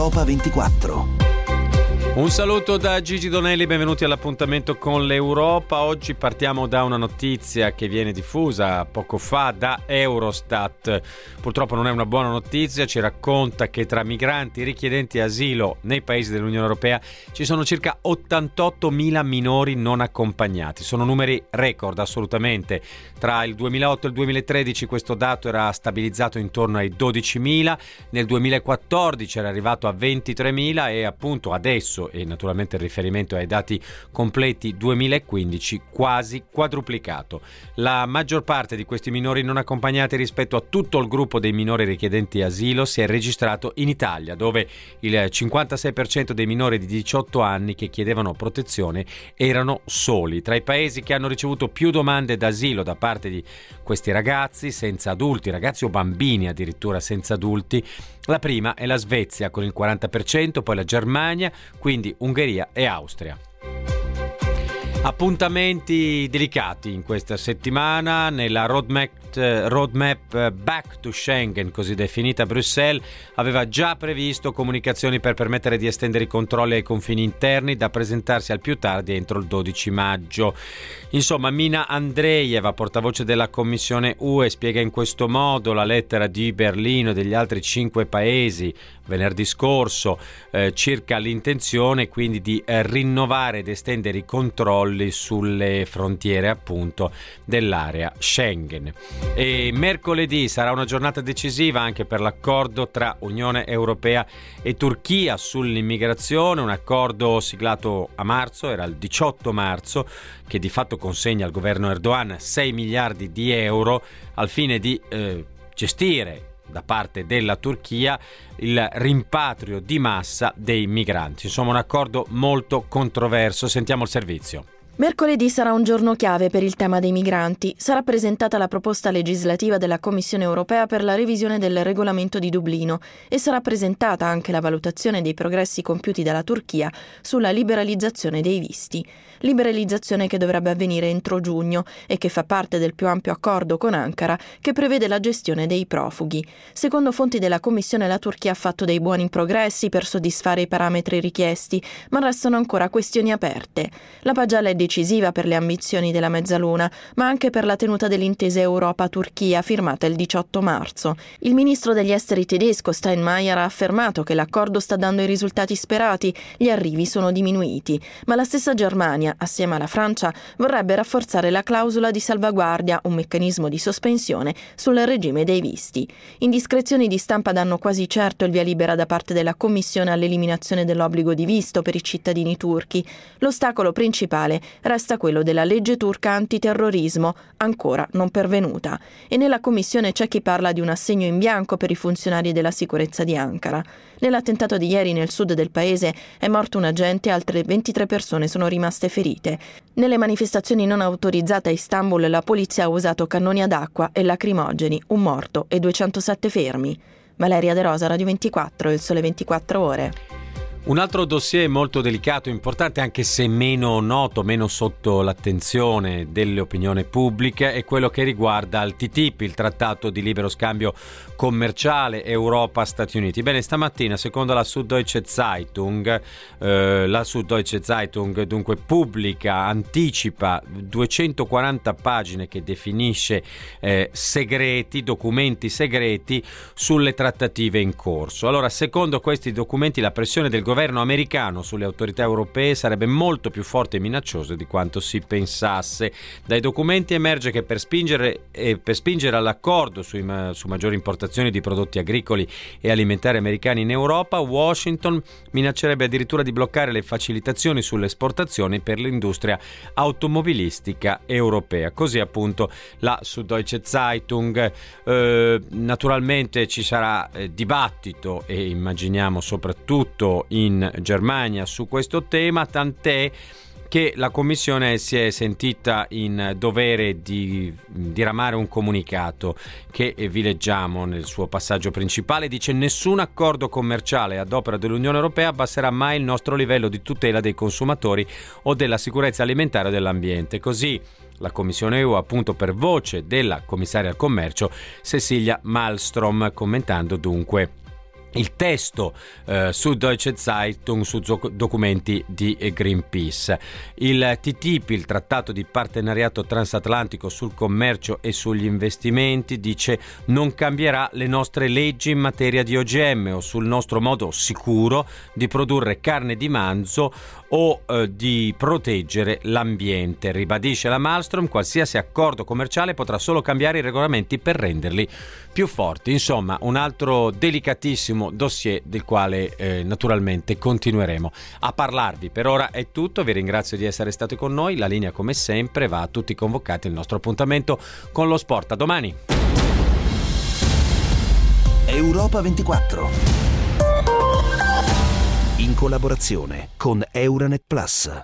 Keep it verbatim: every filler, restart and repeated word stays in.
Europa ventiquattro. Un saluto da Gigi Donelli, benvenuti all'appuntamento con l'Europa. Oggi partiamo da una notizia che viene diffusa poco fa da Eurostat. Purtroppo non è una buona notizia, ci racconta che tra migranti richiedenti asilo nei paesi dell'Unione Europea ci sono circa ottantottomila minori non accompagnati. Sono numeri record assolutamente. Tra il duemilaotto e il duemilatredici questo dato era stabilizzato intorno ai dodicimila, nel duemilaquattordici era arrivato a ventitremila e appunto adesso, e naturalmente il riferimento ai dati completi duemilaquindici, quasi quadruplicato. La maggior parte di questi minori non accompagnati rispetto a tutto il gruppo dei minori richiedenti asilo si è registrato in Italia, dove il cinquantasei per cento dei minori di diciotto anni che chiedevano protezione erano soli. Tra i paesi che hanno ricevuto più domande d'asilo da parte di questi ragazzi senza adulti, ragazzi o bambini addirittura senza adulti, la prima è la Svezia con il quaranta per cento, poi la Germania, quindi Ungheria e Austria. Appuntamenti delicati in questa settimana. Nella roadmap, roadmap Back to Schengen, così definita, Bruxelles aveva già previsto comunicazioni per permettere di estendere i controlli ai confini interni, da presentarsi al più tardi entro il dodici maggio. Insomma, Mina Andreeva, portavoce della Commissione U E, spiega in questo modo la lettera di Berlino e degli altri cinque paesi venerdì scorso eh, circa l'intenzione quindi di eh, rinnovare ed estendere i controlli sulle frontiere appunto dell'area Schengen. E mercoledì sarà una giornata decisiva anche per l'accordo tra Unione Europea e Turchia sull'immigrazione, un accordo siglato a marzo, era il diciotto marzo, che di fatto consegna al governo Erdogan sei miliardi di euro al fine di eh, gestire da parte della Turchia il rimpatrio di massa dei migranti. Insomma, un accordo molto controverso. Sentiamo il servizio. Mercoledì sarà un giorno chiave per il tema dei migranti. Sarà presentata la proposta legislativa della Commissione europea per la revisione del regolamento di Dublino e sarà presentata anche la valutazione dei progressi compiuti dalla Turchia sulla liberalizzazione dei visti. Liberalizzazione che dovrebbe avvenire entro giugno e che fa parte del più ampio accordo con Ankara che prevede la gestione dei profughi. Secondo fonti della Commissione, la Turchia ha fatto dei buoni progressi per soddisfare i parametri richiesti, ma restano ancora questioni aperte. La pagella è decisiva per le ambizioni della Mezzaluna, ma anche per la tenuta dell'intesa Europa-Turchia firmata il diciotto marzo. Il ministro degli esteri tedesco Steinmeier ha affermato che l'accordo sta dando i risultati sperati, gli arrivi sono diminuiti, ma la stessa Germania, assieme alla Francia, vorrebbe rafforzare la clausola di salvaguardia, un meccanismo di sospensione sul regime dei visti. Indiscrezioni di stampa danno quasi certo il via libera da parte della Commissione all'eliminazione dell'obbligo di visto per i cittadini turchi. L'ostacolo principale resta quello della legge turca antiterrorismo, ancora non pervenuta. E nella Commissione c'è chi parla di un assegno in bianco per i funzionari della sicurezza di Ankara. Nell'attentato di ieri nel sud del paese è morto un agente e altre ventitré persone sono rimaste ferite. Nelle manifestazioni non autorizzate a Istanbul la polizia ha usato cannoni ad acqua e lacrimogeni, un morto e duecentosette fermi. Valeria De Rosa, Radio ventiquattro, Il Sole ventiquattro Ore. Un altro dossier molto delicato, importante anche se meno noto, meno sotto l'attenzione dell'opinione pubblica, è quello che riguarda il T T I P, il trattato di libero scambio commerciale Europa-Stati Uniti. Bene, stamattina, secondo la Süddeutsche Zeitung, eh, la Süddeutsche Zeitung dunque pubblica, anticipa duecentoquaranta pagine che definisce eh, segreti, documenti segreti sulle trattative in corso. Allora, secondo questi documenti, la pressione del governo americano sulle autorità europee sarebbe molto più forte e minacciosa di quanto si pensasse. Dai documenti emerge che per spingere, eh, per spingere all'accordo sui, su maggiori importazioni di prodotti agricoli e alimentari americani in Europa, Washington minaccerebbe addirittura di bloccare le facilitazioni sulle esportazioni per l'industria automobilistica europea. Così appunto la Süddeutsche Zeitung. Eh, naturalmente ci sarà eh, dibattito e immaginiamo soprattutto in in Germania su questo tema, tant'è che la Commissione si è sentita in dovere di diramare un comunicato che vi leggiamo nel suo passaggio principale. Dice: nessun accordo commerciale ad opera dell'Unione Europea abbasserà mai il nostro livello di tutela dei consumatori o della sicurezza alimentare e dell'ambiente. Così la Commissione E U, appunto per voce della commissaria al commercio Cecilia Malmström, commentando dunque il testo eh, su Deutsche Zeitung su documenti di Greenpeace. Il T T I P, il trattato di partenariato transatlantico sul commercio e sugli investimenti, dice non cambierà le nostre leggi in materia di O G M o sul nostro modo sicuro di produrre carne di manzo o eh, di proteggere l'ambiente. Ribadisce la Malmström, qualsiasi accordo commerciale potrà solo cambiare i regolamenti per renderli più forti. Insomma, un altro delicatissimo dossier del quale eh, naturalmente continueremo a parlarvi. Per ora è tutto, vi ringrazio di essere stati con noi, la linea come sempre va a tutti convocati il nostro appuntamento con lo sport. A domani. Europa ventiquattro, in collaborazione con Euranet Plus.